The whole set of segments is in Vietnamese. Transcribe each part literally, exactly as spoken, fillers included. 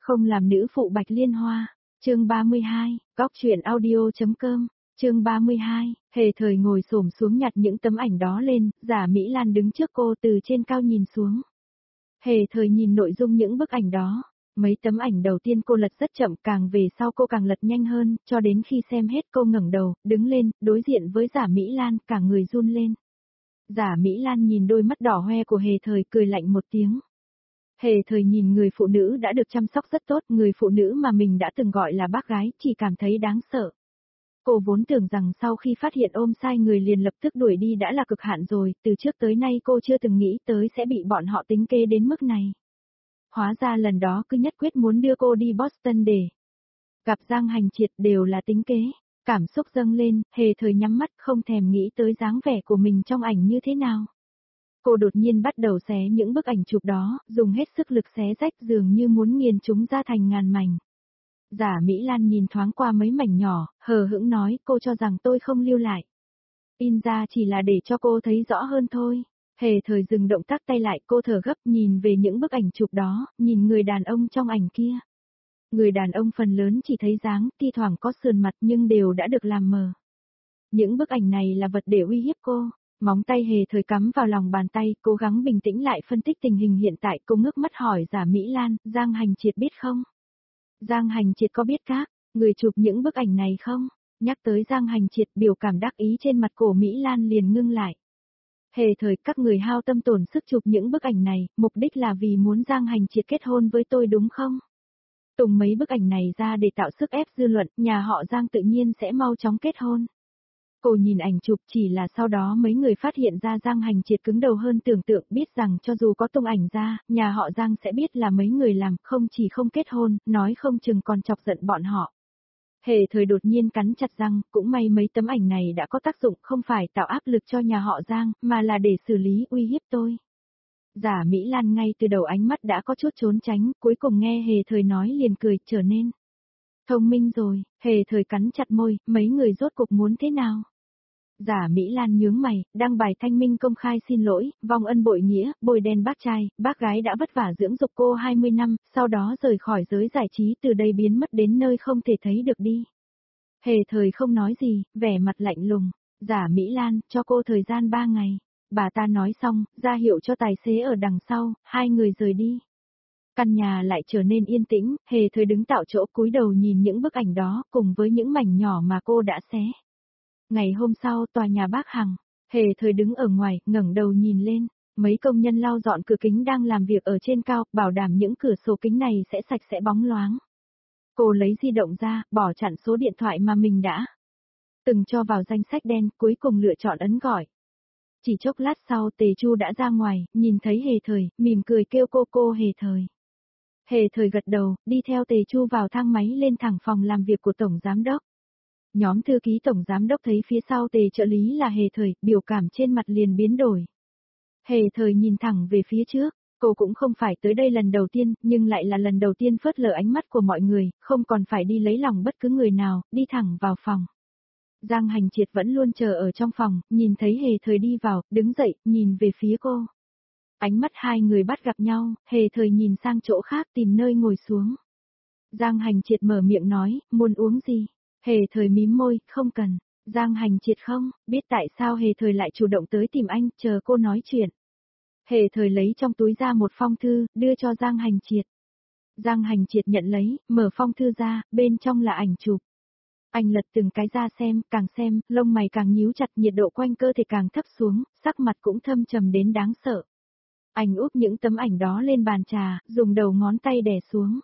Không làm nữ phụ Bạch Liên Hoa. Chương ba mươi hai, góc truyện audio.com. Chương ba mươi hai, Hề Thời ngồi xổm xuống nhặt những tấm ảnh đó lên, Giả Mỹ Lan đứng trước cô từ trên cao nhìn xuống. Hề Thời nhìn nội dung những bức ảnh đó. Mấy tấm ảnh đầu tiên cô lật rất chậm, càng về sau cô càng lật nhanh hơn, cho đến khi xem hết cô ngẩng đầu, đứng lên, đối diện với Giả Mỹ Lan, cả người run lên. Giả Mỹ Lan nhìn đôi mắt đỏ hoe của Hề Thời, cười lạnh một tiếng. Hề Thời nhìn người phụ nữ đã được chăm sóc rất tốt, người phụ nữ mà mình đã từng gọi là bác gái, chỉ cảm thấy đáng sợ. Cô vốn tưởng rằng sau khi phát hiện ôm sai người liền lập tức đuổi đi đã là cực hạn rồi, từ trước tới nay cô chưa từng nghĩ tới sẽ bị bọn họ tính kế đến mức này. Hóa ra lần đó cứ nhất quyết muốn đưa cô đi Boston để gặp Giang Hành Triệt đều là tính kế. Cảm xúc dâng lên, Hề Thời nhắm mắt không thèm nghĩ tới dáng vẻ của mình trong ảnh như thế nào. Cô đột nhiên bắt đầu xé những bức ảnh chụp đó, dùng hết sức lực xé rách dường như muốn nghiền chúng ra thành ngàn mảnh. Giả Mỹ Lan nhìn thoáng qua mấy mảnh nhỏ, hờ hững nói, cô cho rằng tôi không lưu lại. In ra chỉ là để cho cô thấy rõ hơn thôi. Hề Thời dừng động tác tay lại, cô thở gấp nhìn về những bức ảnh chụp đó, nhìn người đàn ông trong ảnh kia. Người đàn ông phần lớn chỉ thấy dáng, thi thoảng có sườn mặt nhưng đều đã được làm mờ. Những bức ảnh này là vật để uy hiếp cô. Móng tay Hề Thời cắm vào lòng bàn tay, cố gắng bình tĩnh lại phân tích tình hình hiện tại. Cô ngước mắt hỏi Giả Mỹ Lan, Giang Hành Triệt biết không? Giang Hành Triệt có biết các người chụp những bức ảnh này không? Nhắc tới Giang Hành Triệt, biểu cảm đắc ý trên mặt cổ Mỹ Lan liền ngưng lại. Hề Thời, các người hao tâm tổn sức chụp những bức ảnh này, mục đích là vì muốn Giang Hành Triệt kết hôn với tôi đúng không? Tùng mấy bức ảnh này ra để tạo sức ép dư luận, nhà họ Giang tự nhiên sẽ mau chóng kết hôn. Cô nhìn ảnh chụp, chỉ là sau đó mấy người phát hiện ra Giang Hành Triệt cứng đầu hơn tưởng tượng, biết rằng cho dù có tung ảnh ra, nhà họ Giang sẽ biết là mấy người làm, không chỉ không kết hôn, nói không chừng còn chọc giận bọn họ. Hề Thời đột nhiên cắn chặt răng, cũng may mấy tấm ảnh này đã có tác dụng, không phải tạo áp lực cho nhà họ Giang, mà là để xử lý uy hiếp tôi. Giả Mỹ Lan ngay từ đầu ánh mắt đã có chút trốn tránh, cuối cùng nghe Hề Thời nói liền cười, trở nên thông minh rồi. Hề Thời cắn chặt môi, mấy người rốt cục muốn thế nào? Giả Mỹ Lan nhướng mày, đăng bài thanh minh công khai xin lỗi, vong ân bội nghĩa, bồi đen bác trai, bác gái đã vất vả dưỡng dục cô hai mươi năm, sau đó rời khỏi giới giải trí, từ đây biến mất đến nơi không thể thấy được đi. Hề Thời không nói gì, vẻ mặt lạnh lùng. Giả Mỹ Lan, cho cô thời gian ba ngày. Bà ta nói xong, ra hiệu cho tài xế ở đằng sau, hai người rời đi. Căn nhà lại trở nên yên tĩnh, Hề Thời đứng tạo chỗ cúi đầu nhìn những bức ảnh đó, cùng với những mảnh nhỏ mà cô đã xé. Ngày hôm sau, tòa nhà Bác Hằng, Hề Thời đứng ở ngoài, ngẩng đầu nhìn lên, mấy công nhân lau dọn cửa kính đang làm việc ở trên cao, bảo đảm những cửa sổ kính này sẽ sạch sẽ bóng loáng. Cô lấy di động ra, bỏ chặn số điện thoại mà mình đã từng cho vào danh sách đen, cuối cùng lựa chọn ấn gọi. Chỉ chốc lát sau, Tề Chu đã ra ngoài, nhìn thấy Hề Thời, mỉm cười kêu cô cô Hề Thời. Hề Thời gật đầu, đi theo Tề Chu vào thang máy lên thẳng phòng làm việc của Tổng Giám Đốc. Nhóm thư ký Tổng Giám Đốc thấy phía sau Tề trợ lý là Hề Thời, biểu cảm trên mặt liền biến đổi. Hề Thời nhìn thẳng về phía trước, cô cũng không phải tới đây lần đầu tiên, nhưng lại là lần đầu tiên phớt lờ ánh mắt của mọi người, không còn phải đi lấy lòng bất cứ người nào, đi thẳng vào phòng. Giang Hành Triệt vẫn luôn chờ ở trong phòng, nhìn thấy Hề Thời đi vào, đứng dậy, nhìn về phía cô. Ánh mắt hai người bắt gặp nhau, Hề Thời nhìn sang chỗ khác tìm nơi ngồi xuống. Giang Hành Triệt mở miệng nói, muốn uống gì? Hề Thời mím môi, không cần. Giang Hành Triệt không, biết tại sao Hề Thời lại chủ động tới tìm anh, chờ cô nói chuyện. Hề Thời lấy trong túi ra một phong thư, đưa cho Giang Hành Triệt. Giang Hành Triệt nhận lấy, mở phong thư ra, bên trong là ảnh chụp. Anh lật từng cái ra xem, càng xem, lông mày càng nhíu chặt, nhiệt độ quanh cơ thể càng thấp xuống, sắc mặt cũng thâm trầm đến đáng sợ. Anh úp những tấm ảnh đó lên bàn trà, dùng đầu ngón tay đè xuống.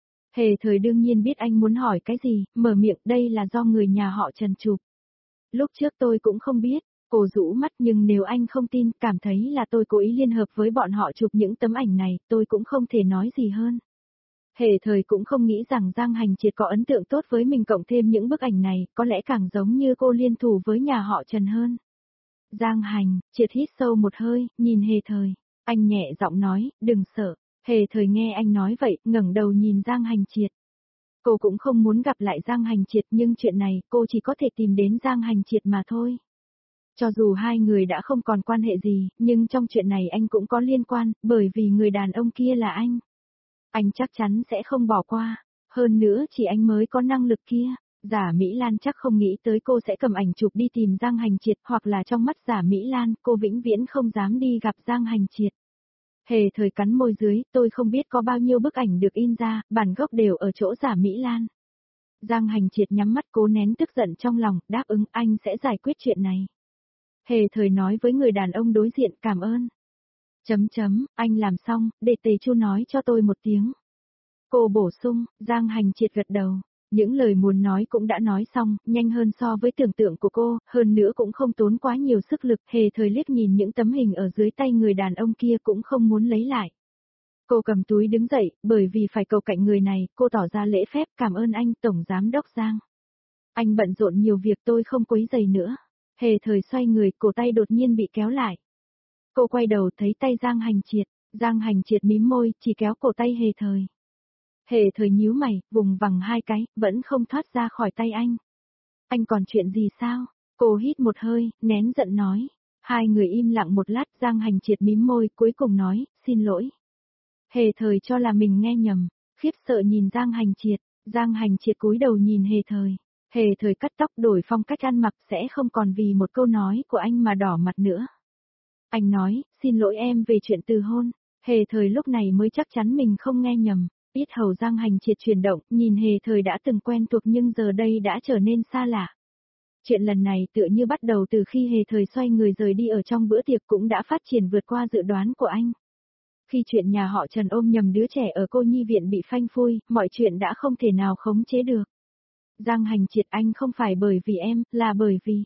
Hề Thời đương nhiên biết anh muốn hỏi cái gì, mở miệng, đây là do người nhà họ Trần chụp. Lúc trước tôi cũng không biết, cô rũ mắt, nhưng nếu anh không tin, cảm thấy là tôi cố ý liên hợp với bọn họ chụp những tấm ảnh này, tôi cũng không thể nói gì hơn. Hề Thời cũng không nghĩ rằng Giang Hành Triệt có ấn tượng tốt với mình, cộng thêm những bức ảnh này, có lẽ càng giống như cô liên thủ với nhà họ Trần hơn. Giang Hành Triệt hít sâu một hơi, nhìn Hề Thời, anh nhẹ giọng nói, đừng sợ. Hề Thời nghe anh nói vậy, ngẩng đầu nhìn Giang Hành Triệt. Cô cũng không muốn gặp lại Giang Hành Triệt, nhưng chuyện này cô chỉ có thể tìm đến Giang Hành Triệt mà thôi. Cho dù hai người đã không còn quan hệ gì, nhưng trong chuyện này anh cũng có liên quan, bởi vì người đàn ông kia là anh. Anh chắc chắn sẽ không bỏ qua. Hơn nữa chỉ anh mới có năng lực kia. Giả Mỹ Lan chắc không nghĩ tới cô sẽ cầm ảnh chụp đi tìm Giang Hành Triệt, hoặc là trong mắt Giả Mỹ Lan, cô vĩnh viễn không dám đi gặp Giang Hành Triệt. Hề thời cắn môi dưới, tôi không biết có bao nhiêu bức ảnh được in ra, bản gốc đều ở chỗ Giả Mỹ Lan. Giang Hành Triệt nhắm mắt cố nén tức giận trong lòng, đáp ứng anh sẽ giải quyết chuyện này. Hề thời nói với người đàn ông đối diện cảm ơn. Chấm chấm, anh làm xong, để Tề Chu nói cho tôi một tiếng. Cô bổ sung, Giang Hành Triệt gật đầu. Những lời muốn nói cũng đã nói xong, nhanh hơn so với tưởng tượng của cô, hơn nữa cũng không tốn quá nhiều sức lực. Hề thời liếc nhìn những tấm hình ở dưới tay người đàn ông kia cũng không muốn lấy lại. Cô cầm túi đứng dậy, bởi vì phải cầu cạnh người này, cô tỏ ra lễ phép cảm ơn anh, Tổng Giám Đốc Giang. Anh bận rộn nhiều việc tôi không quấy rầy nữa. Hề thời xoay người, cổ tay đột nhiên bị kéo lại. Cô quay đầu thấy tay Giang Hành Triệt, Giang Hành Triệt mím môi, chỉ kéo cổ tay hề thời. Hề thời nhíu mày, vùng vằng hai cái, vẫn không thoát ra khỏi tay anh. Anh còn chuyện gì sao? Cô hít một hơi, nén giận nói. Hai người im lặng một lát, Giang Hành Triệt mím môi, cuối cùng nói, xin lỗi. Hề thời cho là mình nghe nhầm, khiếp sợ nhìn Giang Hành Triệt, Giang Hành Triệt cúi đầu nhìn hề thời. Hề thời cắt tóc đổi phong cách ăn mặc sẽ không còn vì một câu nói của anh mà đỏ mặt nữa. Anh nói, xin lỗi em về chuyện từ hôn. Hề thời lúc này mới chắc chắn mình không nghe nhầm. Yết hầu Giang Hành Triệt chuyển động, nhìn hề thời đã từng quen thuộc nhưng giờ đây đã trở nên xa lạ. Chuyện lần này tựa như bắt đầu từ khi hề thời xoay người rời đi ở trong bữa tiệc cũng đã phát triển vượt qua dự đoán của anh. Khi chuyện nhà họ Trần ôm nhầm đứa trẻ ở cô nhi viện bị phanh phui, mọi chuyện đã không thể nào khống chế được. Giang Hành Triệt anh không phải bởi vì em, là bởi vì...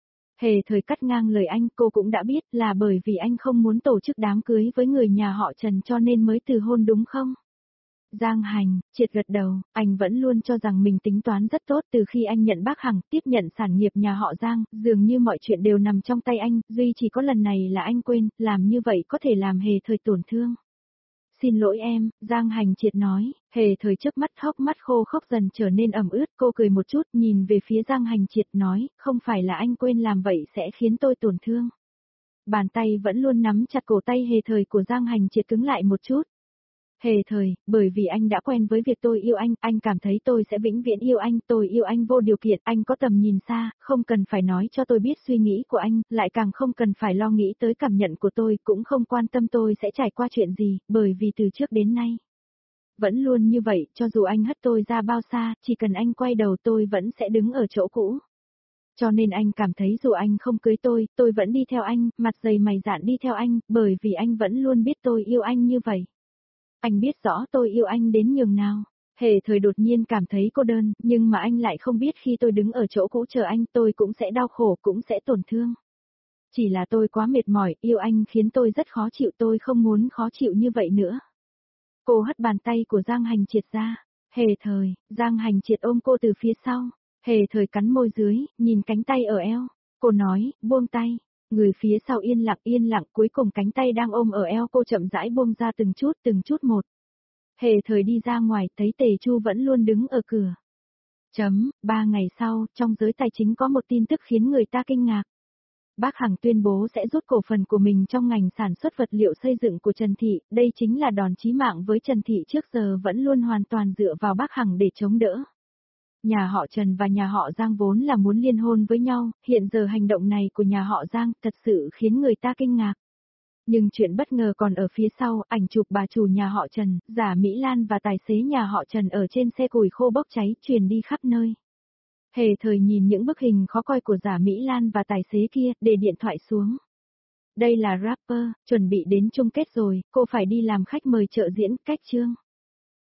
Hề thời cắt ngang lời anh, cô cũng đã biết là bởi vì anh không muốn tổ chức đám cưới với người nhà họ Trần cho nên mới từ hôn đúng không? Giang Hành Triệt gật đầu, anh vẫn luôn cho rằng mình tính toán rất tốt từ khi anh nhận bác Hằng, tiếp nhận sản nghiệp nhà họ Giang, dường như mọi chuyện đều nằm trong tay anh, duy chỉ có lần này là anh quên, làm như vậy có thể làm hề thời tổn thương. Xin lỗi em, Giang Hành Triệt nói, hề thời trước mắt hốc mắt khô khốc dần trở nên ẩm ướt, cô cười một chút nhìn về phía Giang Hành Triệt nói, không phải là anh quên làm vậy sẽ khiến tôi tổn thương. Bàn tay vẫn luôn nắm chặt cổ tay hề thời của Giang Hành Triệt cứng lại một chút. Hề thời, bởi vì anh đã quen với việc tôi yêu anh, anh cảm thấy tôi sẽ vĩnh viễn yêu anh, tôi yêu anh vô điều kiện, anh có tầm nhìn xa, không cần phải nói cho tôi biết suy nghĩ của anh, lại càng không cần phải lo nghĩ tới cảm nhận của tôi, cũng không quan tâm tôi sẽ trải qua chuyện gì, bởi vì từ trước đến nay. Vẫn luôn như vậy, cho dù anh hất tôi ra bao xa, chỉ cần anh quay đầu tôi vẫn sẽ đứng ở chỗ cũ. Cho nên anh cảm thấy dù anh không cưới tôi, tôi vẫn đi theo anh, mặt dày mày dạn đi theo anh, bởi vì anh vẫn luôn biết tôi yêu anh như vậy. Anh biết rõ tôi yêu anh đến nhường nào. Hề thời đột nhiên cảm thấy cô đơn, nhưng mà anh lại không biết khi tôi đứng ở chỗ cũ chờ anh tôi cũng sẽ đau khổ, cũng sẽ tổn thương. Chỉ là tôi quá mệt mỏi, yêu anh khiến tôi rất khó chịu, tôi không muốn khó chịu như vậy nữa. Cô hất bàn tay của Giang Hành Triệt ra. Hề thời, Giang Hành Triệt ôm cô từ phía sau. Hề thời cắn môi dưới, nhìn cánh tay ở eo. Cô nói, buông tay. Người phía sau yên lặng yên lặng, cuối cùng cánh tay đang ôm ở eo cô chậm rãi buông ra từng chút từng chút một. Hề thời đi ra ngoài, thấy Tề Chu vẫn luôn đứng ở cửa. Chấm, ba ngày sau, trong giới tài chính có một tin tức khiến người ta kinh ngạc. Bác Hằng tuyên bố sẽ rút cổ phần của mình trong ngành sản xuất vật liệu xây dựng của Trần Thị, đây chính là đòn chí mạng với Trần Thị trước giờ vẫn luôn hoàn toàn dựa vào bác Hằng để chống đỡ. Nhà họ Trần và nhà họ Giang vốn là muốn liên hôn với nhau, hiện giờ hành động này của nhà họ Giang thật sự khiến người ta kinh ngạc. Nhưng chuyện bất ngờ còn ở phía sau, ảnh chụp bà chủ nhà họ Trần, Giả Mỹ Lan và tài xế nhà họ Trần ở trên xe củi khô bốc cháy truyền đi khắp nơi. Hề thời nhìn những bức hình khó coi của Giả Mỹ Lan và tài xế kia, để điện thoại xuống. Đây là rapper, chuẩn bị đến chung kết rồi, cô phải đi làm khách mời trợ diễn, cách chương.